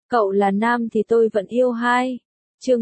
Cậu là nam thì tôi vẫn yêu hai. Chương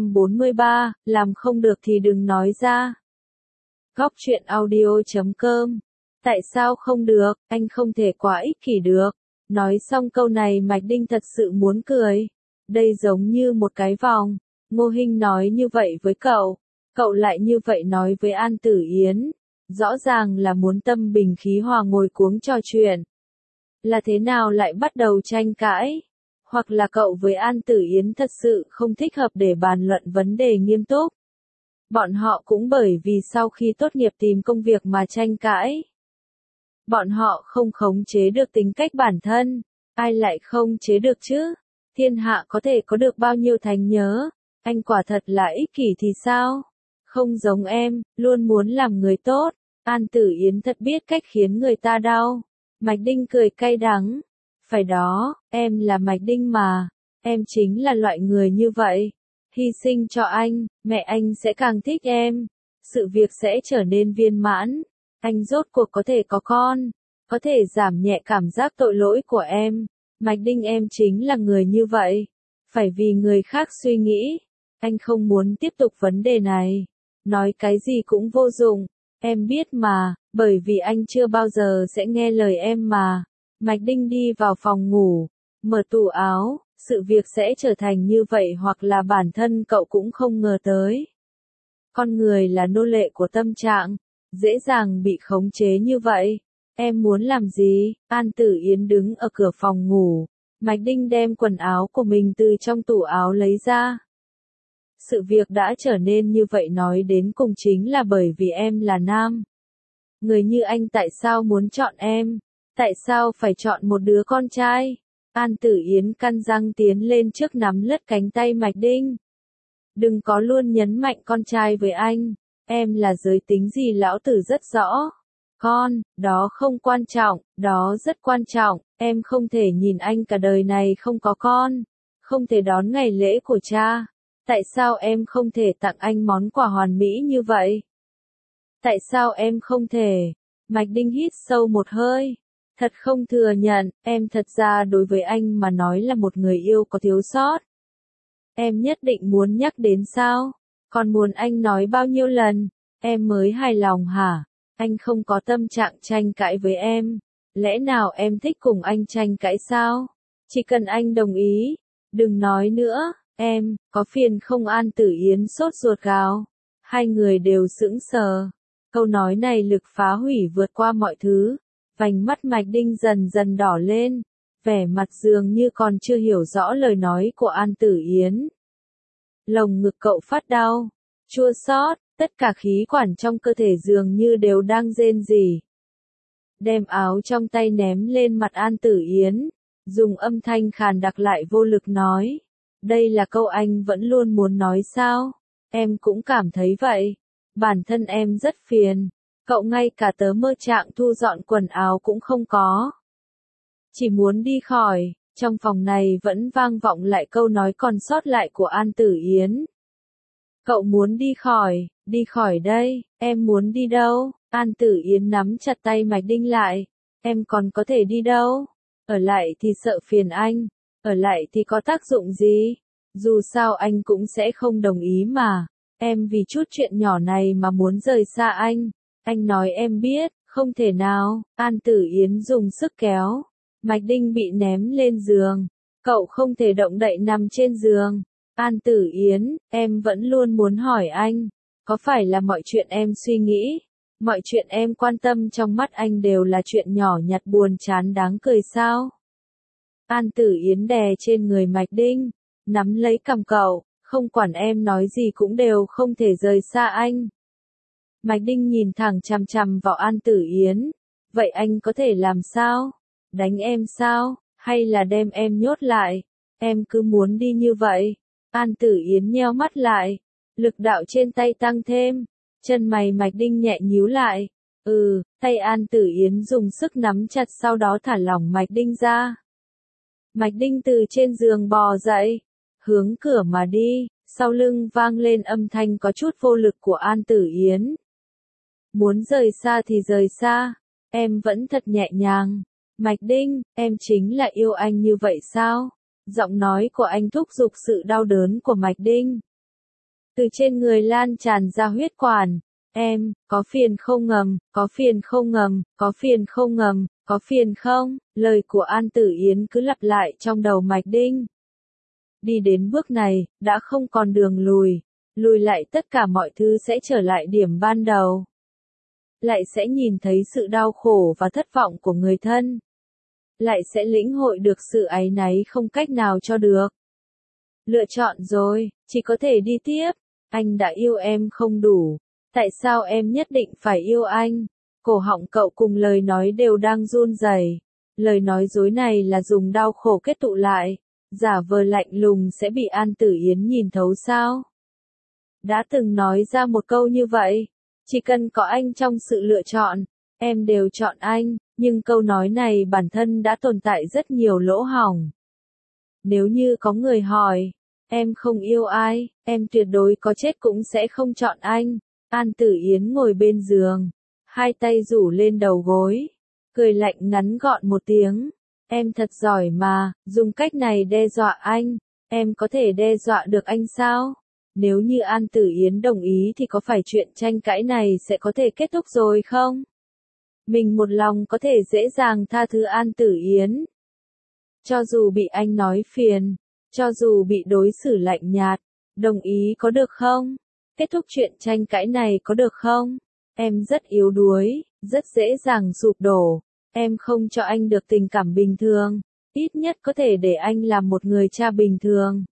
143, làm không được thì đừng nói ra. Góc truyện audio.com. Tại sao không được, anh không thể quá ích kỷ được. Nói xong câu này Mạch Đinh thật sự muốn cười. Đây giống như một cái vòng. Ngô Hinh nói như vậy với cậu. Cậu lại như vậy nói với An Tử Yến. Rõ ràng là muốn tâm bình khí hòa ngồi cuống trò chuyện. Là thế nào lại bắt đầu tranh cãi? Hoặc là cậu với An Tử Yến thật sự không thích hợp để bàn luận vấn đề nghiêm túc. Bọn họ cũng bởi vì sau khi tốt nghiệp tìm công việc mà tranh cãi. Bọn họ không khống chế được tính cách bản thân. Ai lại không chế được chứ? Thiên hạ có thể có được bao nhiêu thành nhớ? Anh quả thật là ích kỷ thì sao? Không giống em, luôn muốn làm người tốt. An Tử Yến thật biết cách khiến người ta đau. Mạch Đinh cười cay đắng. Phải đó, em là Mạch Đinh mà. Em chính là loại người như vậy. Hy sinh cho anh, mẹ anh sẽ càng thích em. Sự việc sẽ trở nên viên mãn. Anh rốt cuộc có thể có con. Có thể giảm nhẹ cảm giác tội lỗi của em. Mạch Đinh em chính là người như vậy. Phải vì người khác suy nghĩ. Anh không muốn tiếp tục vấn đề này. Nói cái gì cũng vô dụng. Em biết mà, bởi vì anh chưa bao giờ sẽ nghe lời em mà. Mạch Đinh đi vào phòng ngủ, mở tủ áo, sự việc sẽ trở thành như vậy hoặc là bản thân cậu cũng không ngờ tới. Con người là nô lệ của tâm trạng, dễ dàng bị khống chế như vậy. Em muốn làm gì? An Tử Yến đứng ở cửa phòng ngủ. Mạch Đinh đem quần áo của mình từ trong tủ áo lấy ra. Sự việc đã trở nên như vậy nói đến cùng chính là bởi vì em là nam. Người như anh tại sao muốn chọn em? Tại sao phải chọn một đứa con trai? An Tử Yến căn răng tiến lên trước nắm lướt cánh tay Mạch Đinh. Đừng có luôn nhấn mạnh con trai với anh. Em là giới tính gì lão tử rất rõ. Con, đó không quan trọng, đó rất quan trọng. Em không thể nhìn anh cả đời này không có con. Không thể đón ngày lễ của cha. Tại sao em không thể tặng anh món quà hoàn mỹ như vậy? Tại sao em không thể? Mạch Đinh hít sâu một hơi. Thật không thừa nhận, em thật ra đối với anh mà nói là một người yêu có thiếu sót. Em nhất định muốn nhắc đến sao? Còn muốn anh nói bao nhiêu lần? Em mới hài lòng hả? Anh không có tâm trạng tranh cãi với em. Lẽ nào em thích cùng anh tranh cãi sao? Chỉ cần anh đồng ý. Đừng nói nữa, em, có phiền không? An Tử Yến sốt ruột gào. Hai người đều sững sờ. Câu nói này lực phá hủy vượt qua mọi thứ. Vành mắt Mạch Đinh dần dần đỏ lên, vẻ mặt dường như còn chưa hiểu rõ lời nói của An Tử Yến. Lồng ngực cậu phát đau, chua xót, tất cả khí quản trong cơ thể dường như đều đang rên rỉ. Đem áo trong tay ném lên mặt An Tử Yến, dùng âm thanh khàn đặc lại vô lực nói. Đây là câu anh vẫn luôn muốn nói sao? Em cũng cảm thấy vậy. Bản thân em rất phiền. Cậu ngay cả tớ mơ trạng thu dọn quần áo cũng không có. Chỉ muốn đi khỏi, trong phòng này vẫn vang vọng lại câu nói còn sót lại của An Tử Yến. Cậu muốn đi khỏi đây, em muốn đi đâu? An Tử Yến nắm chặt tay Mạch Đinh lại. Em còn có thể đi đâu? Ở lại thì sợ phiền anh, ở lại thì có tác dụng gì? Dù sao anh cũng sẽ không đồng ý mà. Em vì chút chuyện nhỏ này mà muốn rời xa anh. Anh nói em biết, không thể nào. An Tử Yến dùng sức kéo. Mạch Đinh bị ném lên giường. Cậu không thể động đậy nằm trên giường. An Tử Yến, em vẫn luôn muốn hỏi anh. Có phải là mọi chuyện em suy nghĩ, mọi chuyện em quan tâm trong mắt anh đều là chuyện nhỏ nhặt buồn chán đáng cười sao? An Tử Yến đè trên người Mạch Đinh, nắm lấy cằm cậu. Không quản em nói gì cũng đều không thể rời xa anh. Mạch Đinh nhìn thẳng chằm chằm vào An Tử Yến. Vậy anh có thể làm sao? Đánh em sao? Hay là đem em nhốt lại? Em cứ muốn đi như vậy. An Tử Yến nheo mắt lại. Lực đạo trên tay tăng thêm. Chân mày Mạch Đinh nhẹ nhíu lại. Tay An Tử Yến dùng sức nắm chặt sau đó thả lỏng Mạch Đinh ra. Mạch Đinh từ trên giường bò dậy. Hướng cửa mà đi. Sau lưng vang lên âm thanh có chút vô lực của An Tử Yến. Muốn rời xa thì rời xa. Em vẫn thật nhẹ nhàng. Mạch Đinh, em chính là yêu anh như vậy sao? Giọng nói của anh thúc giục sự đau đớn của Mạch Đinh. Từ trên người lan tràn ra huyết quản. Em, có phiền không ngầm, có phiền không ngầm, có phiền không ngầm, có phiền không? Lời của An Tử Yến cứ lặp lại trong đầu Mạch Đinh. Đi đến bước này, đã không còn đường lùi. Lùi lại tất cả mọi thứ sẽ trở lại điểm ban đầu. Lại sẽ nhìn thấy sự đau khổ và thất vọng của người thân. Lại sẽ lĩnh hội được sự áy náy không cách nào cho được. Lựa chọn rồi, chỉ có thể đi tiếp. Anh đã yêu em không đủ. Tại sao em nhất định phải yêu anh? Cổ họng cậu cùng lời nói đều đang run rẩy. Lời nói dối này là dùng đau khổ kết tụ lại. Giả vờ lạnh lùng sẽ bị An Tử Yến nhìn thấu sao? Đã từng nói ra một câu như vậy. Chỉ cần có anh trong sự lựa chọn, em đều chọn anh, nhưng câu nói này bản thân đã tồn tại rất nhiều lỗ hổng. Nếu như có người hỏi, em không yêu ai, em tuyệt đối có chết cũng sẽ không chọn anh. An Tử Yến ngồi bên giường, hai tay rủ lên đầu gối, cười lạnh ngắn gọn một tiếng. Em thật giỏi mà, dùng cách này đe dọa anh, em có thể đe dọa được anh sao? Nếu như An Tử Yến đồng ý thì có phải chuyện tranh cãi này sẽ có thể kết thúc rồi không? Mình một lòng có thể dễ dàng tha thứ An Tử Yến. Cho dù bị anh nói phiền, cho dù bị đối xử lạnh nhạt, đồng ý có được không? Kết thúc chuyện tranh cãi này có được không? Em rất yếu đuối, rất dễ dàng sụp đổ. Em không cho anh được tình cảm bình thường, ít nhất có thể để anh làm một người cha bình thường.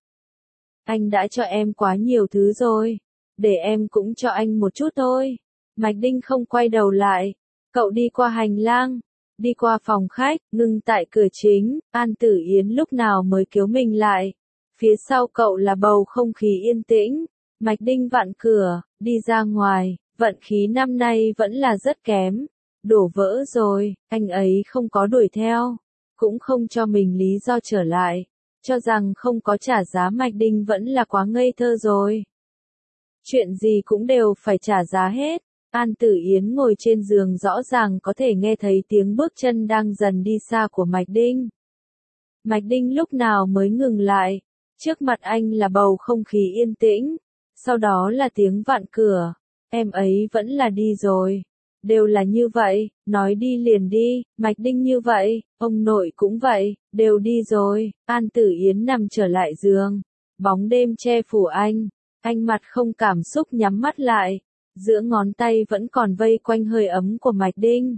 Anh đã cho em quá nhiều thứ rồi, để em cũng cho anh một chút thôi. Mạch Đinh không quay đầu lại, cậu đi qua hành lang, đi qua phòng khách, ngừng tại cửa chính. An Tử Yến lúc nào mới kéo mình lại. Phía sau cậu là bầu không khí yên tĩnh. Mạch Đinh vặn cửa, đi ra ngoài. Vận khí năm nay vẫn là rất kém. Đổ vỡ rồi, anh ấy không có đuổi theo, cũng không cho mình lý do trở lại, cho rằng không có trả giá. Mạch Đinh vẫn là quá ngây thơ rồi. Chuyện gì cũng đều phải trả giá hết. An Tử Yến ngồi trên giường rõ ràng có thể nghe thấy tiếng bước chân đang dần đi xa của Mạch Đinh. Mạch Đinh lúc nào mới ngừng lại, trước mặt anh là bầu không khí yên tĩnh, sau đó là tiếng vặn cửa, em ấy vẫn là đi rồi. Đều là như vậy, nói đi liền đi. Mạch Đinh như vậy, ông nội cũng vậy, đều đi rồi. An Tử Yến nằm trở lại giường, bóng đêm che phủ anh mặt không cảm xúc nhắm mắt lại, giữa ngón tay vẫn còn vây quanh hơi ấm của Mạch Đinh.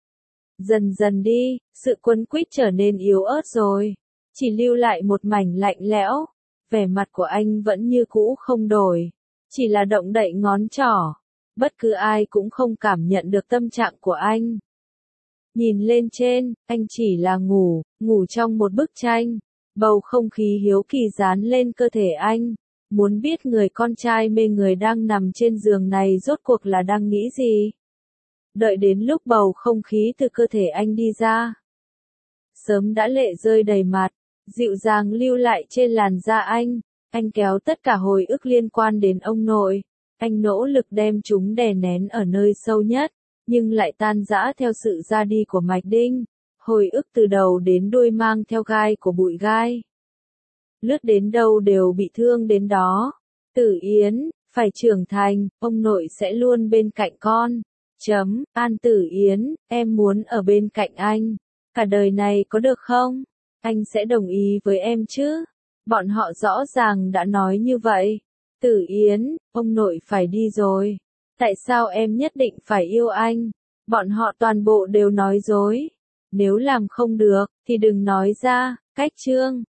Dần dần đi, sự quấn quýt trở nên yếu ớt rồi, chỉ lưu lại một mảnh lạnh lẽo. Vẻ mặt của anh vẫn như cũ không đổi, chỉ là động đậy ngón trỏ. Bất cứ ai cũng không cảm nhận được tâm trạng của anh. Nhìn lên trên, anh chỉ là ngủ trong một bức tranh. Bầu không khí hiếu kỳ dán lên cơ thể anh. Muốn biết người con trai mê người đang nằm trên giường này rốt cuộc là đang nghĩ gì. Đợi đến lúc bầu không khí từ cơ thể anh đi ra. Sớm đã lệ rơi đầy mặt, dịu dàng lưu lại trên làn da anh. Anh kéo tất cả hồi ức liên quan đến ông nội. Anh nỗ lực đem chúng đè nén ở nơi sâu nhất, nhưng lại tan rã theo sự ra đi của Mạch Đinh. Hồi ức từ đầu đến đuôi mang theo gai của bụi gai. Lướt đến đâu đều bị thương đến đó. Tử Yến, phải trưởng thành, ông nội sẽ luôn bên cạnh con. An Tử Yến, em muốn ở bên cạnh anh. Cả đời này có được không? Anh sẽ đồng ý với em chứ? Bọn họ rõ ràng đã nói như vậy. Tử Yến, ông nội phải đi rồi. Tại sao em nhất định phải yêu anh? Bọn họ toàn bộ đều nói dối. Nếu làm không được, thì đừng nói ra. Cách chương